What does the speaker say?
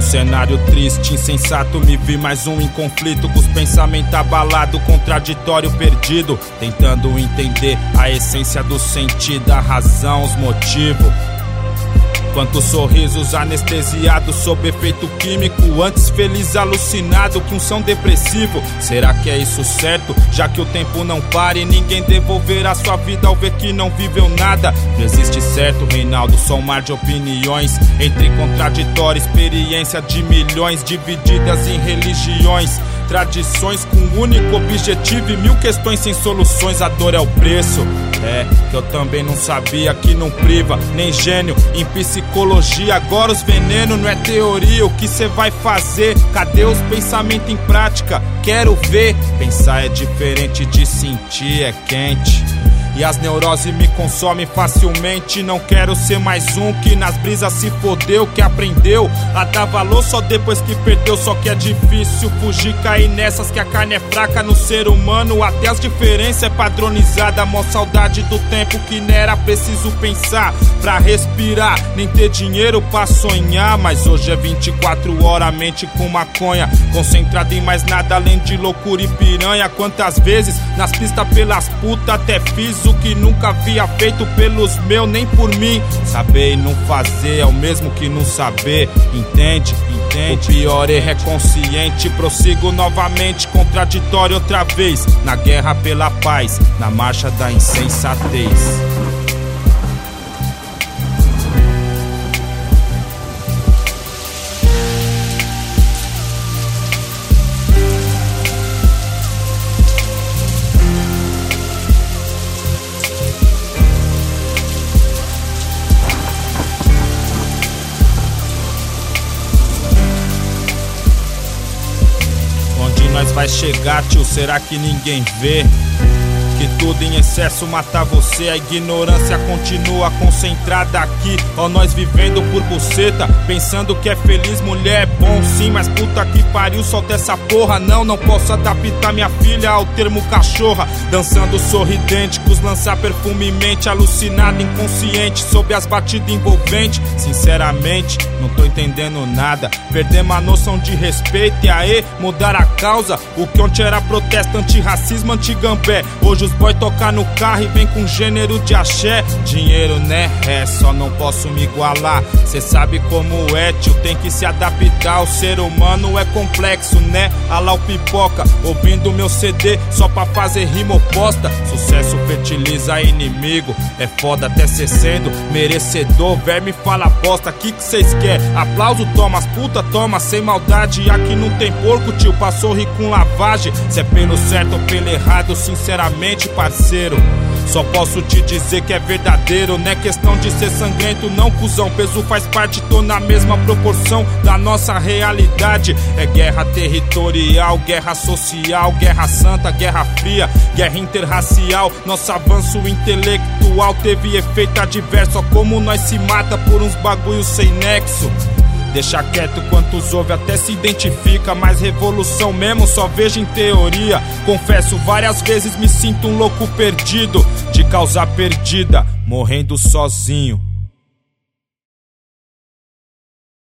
cenário triste, insensato, me vi mais um em conflito, com os pensamentos abalados, contraditório, perdido, tentando entender a essência do sentido, a razão, os motivos. Quantos sorrisos anestesiados sob efeito químico, antes feliz alucinado que um som depressivo. Será que é isso certo? Já que o tempo não para e ninguém devolverá sua vida ao ver que não viveu nada. Não existe certo, Reinaldo, só um mar de opiniões entre contraditórias, experiência de milhões divididas em religiões, tradições com um único objetivo e mil questões sem soluções. A dor é o preço, que eu também não sabia que não priva nem gênio em psicologia. Agora os venenos não é teoria, o que cê vai fazer? Cadê os pensamentos em prática? Quero ver. Pensar é diferente de sentir, é quente. E as neuroses me consomem facilmente. Não quero ser mais um que nas brisas se fodeu, que aprendeu a dar valor só depois que perdeu. Só que é difícil fugir, cair nessas que a carne é fraca no ser humano. Até as diferenças é padronizada. Mó saudade do tempo que não era preciso pensar pra respirar, nem ter dinheiro pra sonhar. Mas hoje é 24 horas, mente com maconha, concentrado em mais nada além de loucura e piranha. Quantas vezes nas pistas pelas putas até fiz o que nunca havia feito pelos meus, nem por mim. Saber e não fazer é o mesmo que não saber, entende? O pior erro é consciente. Prossigo novamente, contraditório outra vez, na guerra pela paz, na marcha da insensatez. Nós vai chegar, tio, será que ninguém vê? Que tudo em excesso mata você, a ignorância continua concentrada aqui. Ó, nós vivendo por buceta, pensando que é feliz, mulher é bom sim, mas puta que pariu, solta essa porra. Não posso adaptar minha filha ao termo cachorra. Dançando sorridente, cus lançar perfume em mente, alucinado, inconsciente, sob as batidas envolventes. Sinceramente, não tô entendendo nada. Perdemos a noção de respeito e aí mudar a causa. O que ontem era protesto antirracismo, antigambé, hoje os boy tocar no carro e vem com gênero de axé. Dinheiro, né? Só não posso me igualar. Cê sabe como é, tio, tem que se adaptar. O ser humano é complexo, né? Alá o pipoca, ouvindo meu CD só pra fazer rima oposta. Sucesso fertiliza inimigo, é foda até cê sendo merecedor. Verme fala bosta, que cês quer? Aplauso, toma, as puta, toma, sem maldade. Aqui não tem porco, tio, pra sorrir com lavagem. Se é pelo certo ou pelo errado, sinceramente, parceiro, só posso te dizer que é verdadeiro. Não é questão de ser sangrento, não, cuzão. Peso faz parte, tô na mesma proporção da nossa realidade. É guerra territorial, guerra social, guerra santa, guerra fria, guerra interracial. Nosso avanço intelectual teve efeito adverso. Ó, como nós se mata por uns bagulho sem nexo. Deixa quieto, quantos ouve até se identifica, mas revolução mesmo só vejo em teoria. Confesso, várias vezes me sinto um louco perdido, de causa perdida, morrendo sozinho.